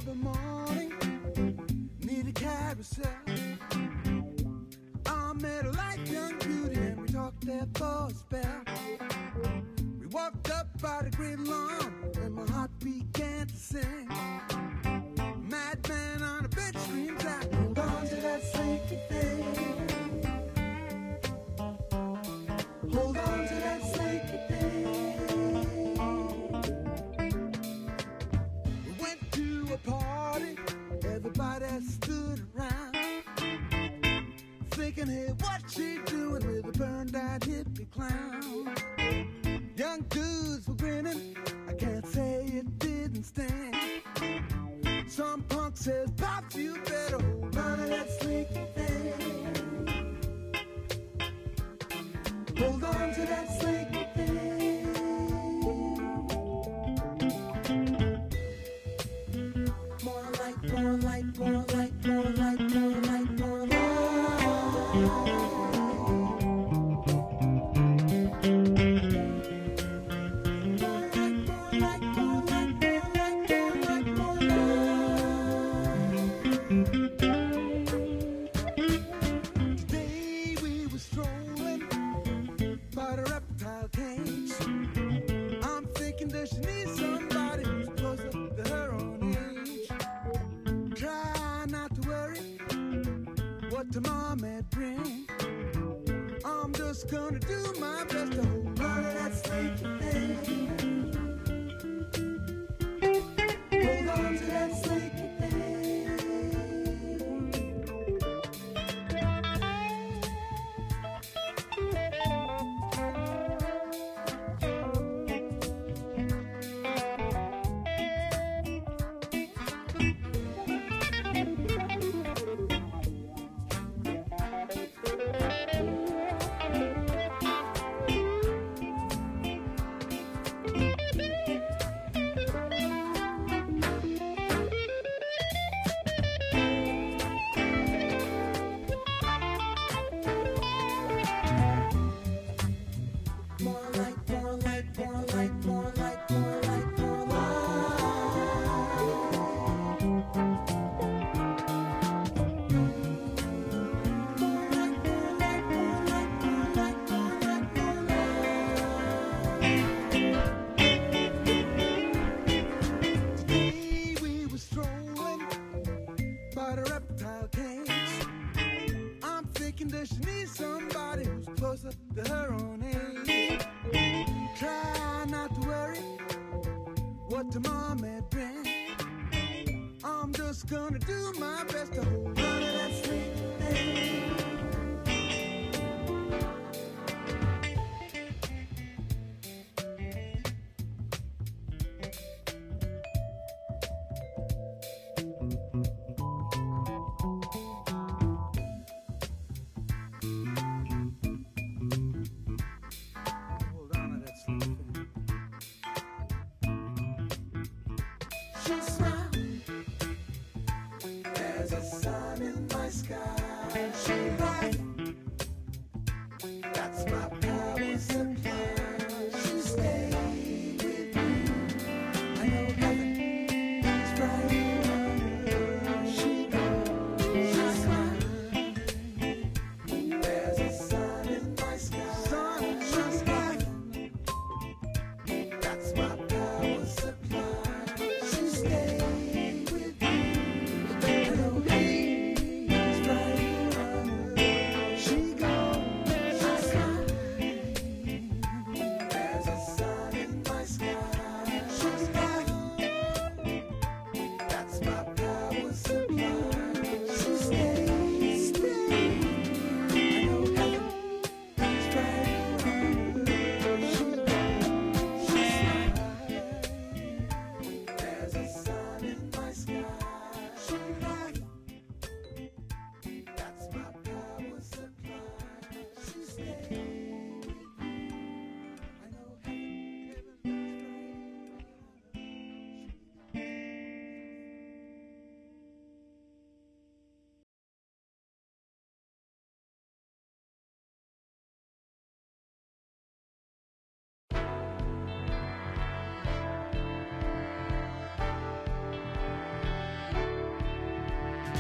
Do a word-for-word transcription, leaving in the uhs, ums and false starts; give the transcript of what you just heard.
the morning, need a carousel. I met a light young beauty and we talked there for a spell. We walked up by the great lawn and my heart began to sing. Madman on a bed screams out, hold on to that sleepy thing. Hold on to that sleepy thing. We went to a party, everybody stood around, thinking, hey, what's she doing with a burned out hippie clown? Young dudes were grinning, I can't say it didn't sting. Some punk says, Pops, you better hold on to that sleepy thing. Hold on to that sleepy thing. More light, more light, more light, more light, more light, more light. What tomorrow may bring, I'm just gonna do my best to hold on to that sleepy thing. Hold on to that sleepy to her own age. Try not to worry what tomorrow may bring. I'm just gonna do my best to hold on to that sleepy thing. She's